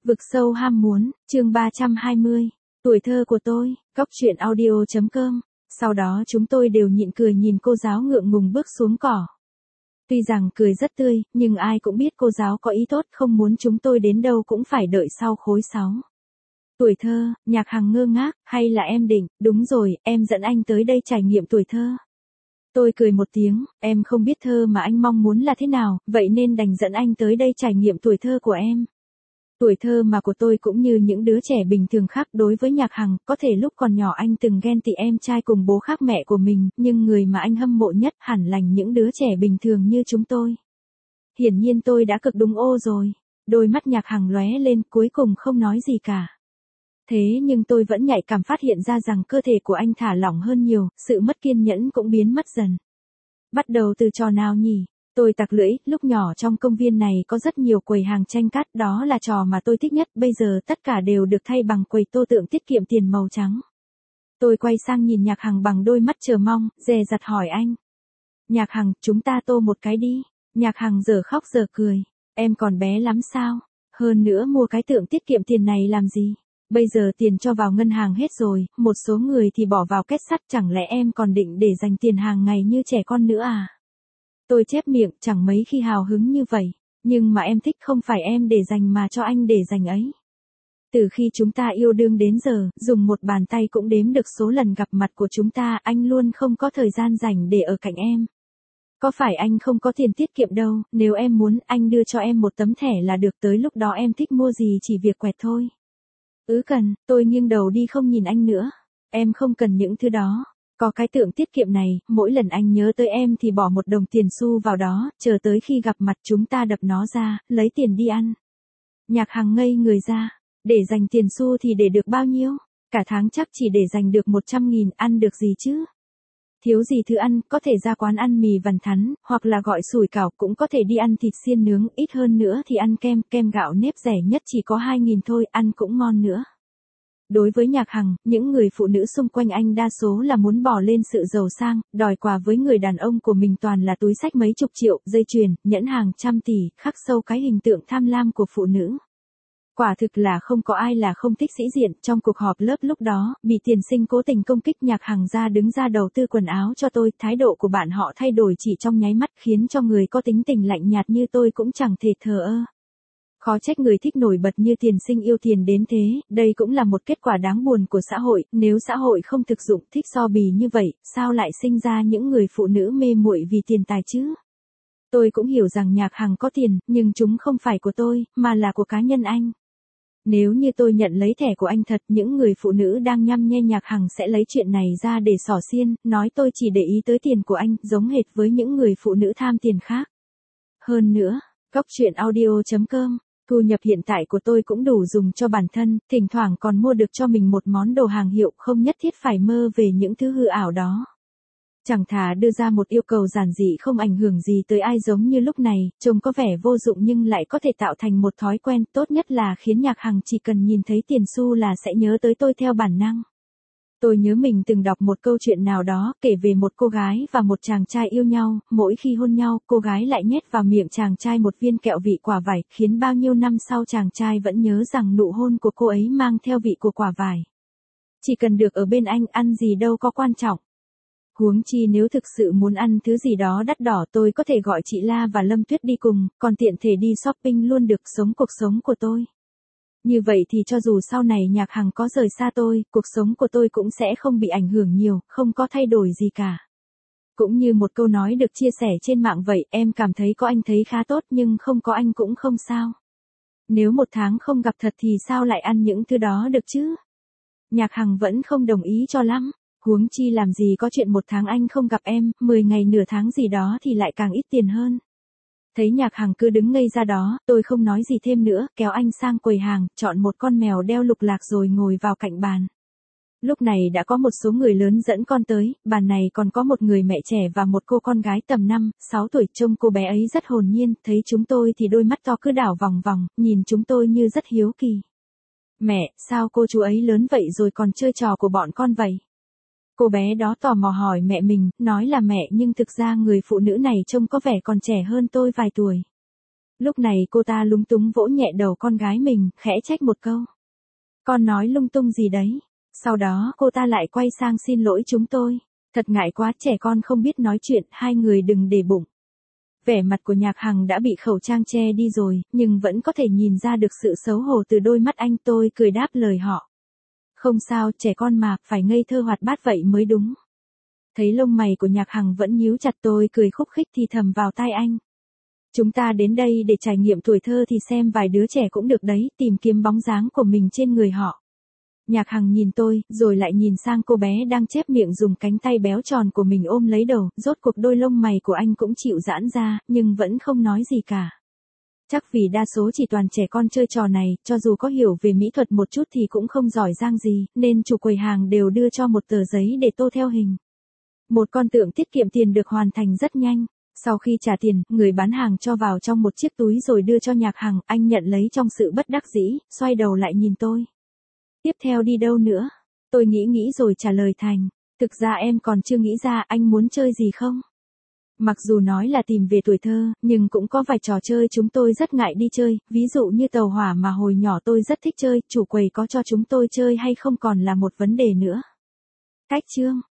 Vực sâu ham muốn, chương 320. Tuổi thơ của tôi, Cóc truyện audio.com. Sau đó chúng tôi đều nhịn cười nhìn cô giáo ngượng ngùng bước xuống cỏ. Tuy rằng cười rất tươi, nhưng ai cũng biết cô giáo có ý tốt không muốn chúng tôi đến đâu cũng phải đợi sau khối 6. Tuổi thơ, Nhạc Hằng ngơ ngác, hay là em định, đúng rồi, em dẫn anh tới đây trải nghiệm tuổi thơ. Tôi cười một tiếng, em không biết thơ mà anh mong muốn là thế nào, vậy nên đành dẫn anh tới đây trải nghiệm tuổi thơ của em. Tuổi thơ mà của tôi cũng như những đứa trẻ bình thường khác đối với Nhạc Hằng, có thể lúc còn nhỏ anh từng ghen tị em trai cùng bố khác mẹ của mình, nhưng người mà anh hâm mộ nhất hẳn là những đứa trẻ bình thường như chúng tôi. Hiển nhiên tôi đã cực đúng ô rồi. Đôi mắt Nhạc Hằng lóe lên cuối cùng không nói gì cả. Thế nhưng tôi vẫn nhạy cảm phát hiện ra rằng cơ thể của anh thả lỏng hơn nhiều, sự mất kiên nhẫn cũng biến mất dần. Bắt đầu từ trò nào nhỉ? Tôi tặc lưỡi, lúc nhỏ trong công viên này có rất nhiều quầy hàng tranh cát, đó là trò mà tôi thích nhất, bây giờ tất cả đều được thay bằng quầy tô tượng tiết kiệm tiền màu trắng. Tôi quay sang nhìn Nhạc Hằng bằng đôi mắt chờ mong, dè dặt hỏi anh. Nhạc Hằng, chúng ta tô một cái đi. Nhạc Hằng giờ khóc giờ cười. Em còn bé lắm sao? Hơn nữa mua cái tượng tiết kiệm tiền này làm gì? Bây giờ tiền cho vào ngân hàng hết rồi, một số người thì bỏ vào kết sắt, chẳng lẽ em còn định để dành tiền hàng ngày như trẻ con nữa à? Tôi chép miệng, chẳng mấy khi hào hứng như vậy, nhưng mà em thích không phải em để dành mà cho anh để dành ấy. Từ khi chúng ta yêu đương đến giờ, dùng một bàn tay cũng đếm được số lần gặp mặt của chúng ta, anh luôn không có thời gian rảnh để ở cạnh em. Có phải anh không có tiền tiết kiệm đâu, nếu em muốn, anh đưa cho em một tấm thẻ là được, tới lúc đó em thích mua gì chỉ việc quẹt thôi. Cần, tôi nghiêng đầu đi không nhìn anh nữa. Em không cần những thứ đó. Có cái tượng tiết kiệm này, mỗi lần anh nhớ tới em thì bỏ một đồng tiền xu vào đó, chờ tới khi gặp mặt chúng ta đập nó ra, lấy tiền đi ăn. Nhạc Hằng ngây người ra, để dành tiền xu thì để được bao nhiêu? Cả tháng chắc chỉ để dành được 100.000, ăn được gì chứ? Thiếu gì thứ ăn, có thể ra quán ăn mì vằn thắn, hoặc là gọi sủi cảo, cũng có thể đi ăn thịt xiên nướng, ít hơn nữa thì ăn kem gạo nếp rẻ nhất chỉ có 2.000 thôi, ăn cũng ngon nữa. Đối với Nhạc Hằng, những người phụ nữ xung quanh anh đa số là muốn bỏ lên sự giàu sang, đòi quà với người đàn ông của mình toàn là túi xách mấy chục triệu, dây chuyền, nhẫn hàng trăm tỷ, khắc sâu cái hình tượng tham lam của phụ nữ. Quả thực là không có ai là không thích sĩ diện. Trong cuộc họp lớp lúc đó, bị tiền sinh cố tình công kích, Nhạc Hằng đứng ra đầu tư quần áo cho tôi, thái độ của bạn họ thay đổi chỉ trong nháy mắt, khiến cho người có tính tình lạnh nhạt như tôi cũng chẳng thể thờ ơ. Khó trách người thích nổi bật như tiền sinh yêu tiền đến thế, đây cũng là một kết quả đáng buồn của xã hội, nếu xã hội không thực dụng thích so bì như vậy, sao lại sinh ra những người phụ nữ mê muội vì tiền tài chứ? Tôi cũng hiểu rằng Nhạc Hằng có tiền, nhưng chúng không phải của tôi, mà là của cá nhân anh. Nếu như tôi nhận lấy thẻ của anh thật, những người phụ nữ đang nhăm nhe Nhạc Hằng sẽ lấy chuyện này ra để xỏ xiên, nói tôi chỉ để ý tới tiền của anh, giống hệt với những người phụ nữ tham tiền khác. Hơn nữa, Cóc truyện audio.com, thu nhập hiện tại của tôi cũng đủ dùng cho bản thân, thỉnh thoảng còn mua được cho mình một món đồ hàng hiệu, không nhất thiết phải mơ về những thứ hư ảo đó. Chẳng thà đưa ra một yêu cầu giản dị không ảnh hưởng gì tới ai, giống như lúc này, trông có vẻ vô dụng nhưng lại có thể tạo thành một thói quen, tốt nhất là khiến Nhạc Hằng chỉ cần nhìn thấy tiền xu là sẽ nhớ tới tôi theo bản năng. Tôi nhớ mình từng đọc một câu chuyện nào đó, kể về một cô gái và một chàng trai yêu nhau, mỗi khi hôn nhau, cô gái lại nhét vào miệng chàng trai một viên kẹo vị quả vải, khiến bao nhiêu năm sau chàng trai vẫn nhớ rằng nụ hôn của cô ấy mang theo vị của quả vải. Chỉ cần được ở bên anh, ăn gì đâu có quan trọng. Huống chi nếu thực sự muốn ăn thứ gì đó đắt đỏ, tôi có thể gọi chị La và Lâm Tuyết đi cùng, còn tiện thể đi shopping luôn được, sống cuộc sống của tôi. Như vậy thì cho dù sau này Nhạc Hằng có rời xa tôi, cuộc sống của tôi cũng sẽ không bị ảnh hưởng nhiều, không có thay đổi gì cả. Cũng như một câu nói được chia sẻ trên mạng vậy, em cảm thấy có anh thấy khá tốt nhưng không có anh cũng không sao. Nếu một tháng không gặp thật thì sao lại ăn những thứ đó được chứ? Nhạc Hằng vẫn không đồng ý cho lắm. Huống chi làm gì có chuyện một tháng anh không gặp em, 10 ngày nửa tháng gì đó thì lại càng ít tiền hơn. Thấy Nhạc Hằng cứ đứng ngây ra đó, tôi không nói gì thêm nữa, kéo anh sang quầy hàng, chọn một con mèo đeo lục lạc rồi ngồi vào cạnh bàn. Lúc này đã có một số người lớn dẫn con tới, bàn này còn có một người mẹ trẻ và một cô con gái tầm 5, 6 tuổi, trông cô bé ấy rất hồn nhiên, thấy chúng tôi thì đôi mắt to cứ đảo vòng vòng, nhìn chúng tôi như rất hiếu kỳ. Mẹ, sao cô chú ấy lớn vậy rồi còn chơi trò của bọn con vậy? Cô bé đó tò mò hỏi mẹ mình, nói là mẹ nhưng thực ra người phụ nữ này trông có vẻ còn trẻ hơn tôi vài tuổi. Lúc này cô ta lúng túng vỗ nhẹ đầu con gái mình, khẽ trách một câu. Con nói lung tung gì đấy? Sau đó cô ta lại quay sang xin lỗi chúng tôi. Thật ngại quá, trẻ con không biết nói chuyện, hai người đừng để bụng. Vẻ mặt của Nhạc Hằng đã bị khẩu trang che đi rồi, nhưng vẫn có thể nhìn ra được sự xấu hổ từ đôi mắt anh. Tôi cười đáp lời họ. Không sao, trẻ con mà, phải ngây thơ hoạt bát vậy mới đúng. Thấy lông mày của Nhạc Hằng vẫn nhíu chặt, tôi cười khúc khích thì thầm vào tai anh. Chúng ta đến đây để trải nghiệm tuổi thơ thì xem vài đứa trẻ cũng được đấy, tìm kiếm bóng dáng của mình trên người họ. Nhạc Hằng nhìn tôi, rồi lại nhìn sang cô bé đang chép miệng dùng cánh tay béo tròn của mình ôm lấy đầu, rốt cuộc đôi lông mày của anh cũng chịu giãn ra, nhưng vẫn không nói gì cả. Chắc vì đa số chỉ toàn trẻ con chơi trò này, cho dù có hiểu về mỹ thuật một chút thì cũng không giỏi giang gì, nên chủ quầy hàng đều đưa cho một tờ giấy để tô theo hình. Một con tượng tiết kiệm tiền được hoàn thành rất nhanh. Sau khi trả tiền, người bán hàng cho vào trong một chiếc túi rồi đưa cho Nhạc Hằng, anh nhận lấy trong sự bất đắc dĩ, xoay đầu lại nhìn tôi. Tiếp theo đi đâu nữa? Tôi nghĩ rồi trả lời thành. Thực ra em còn chưa nghĩ ra, anh muốn chơi gì không? Mặc dù nói là tìm về tuổi thơ, nhưng cũng có vài trò chơi chúng tôi rất ngại đi chơi, ví dụ như tàu hỏa mà hồi nhỏ tôi rất thích chơi, chủ quầy có cho chúng tôi chơi hay không còn là một vấn đề nữa. Cách chương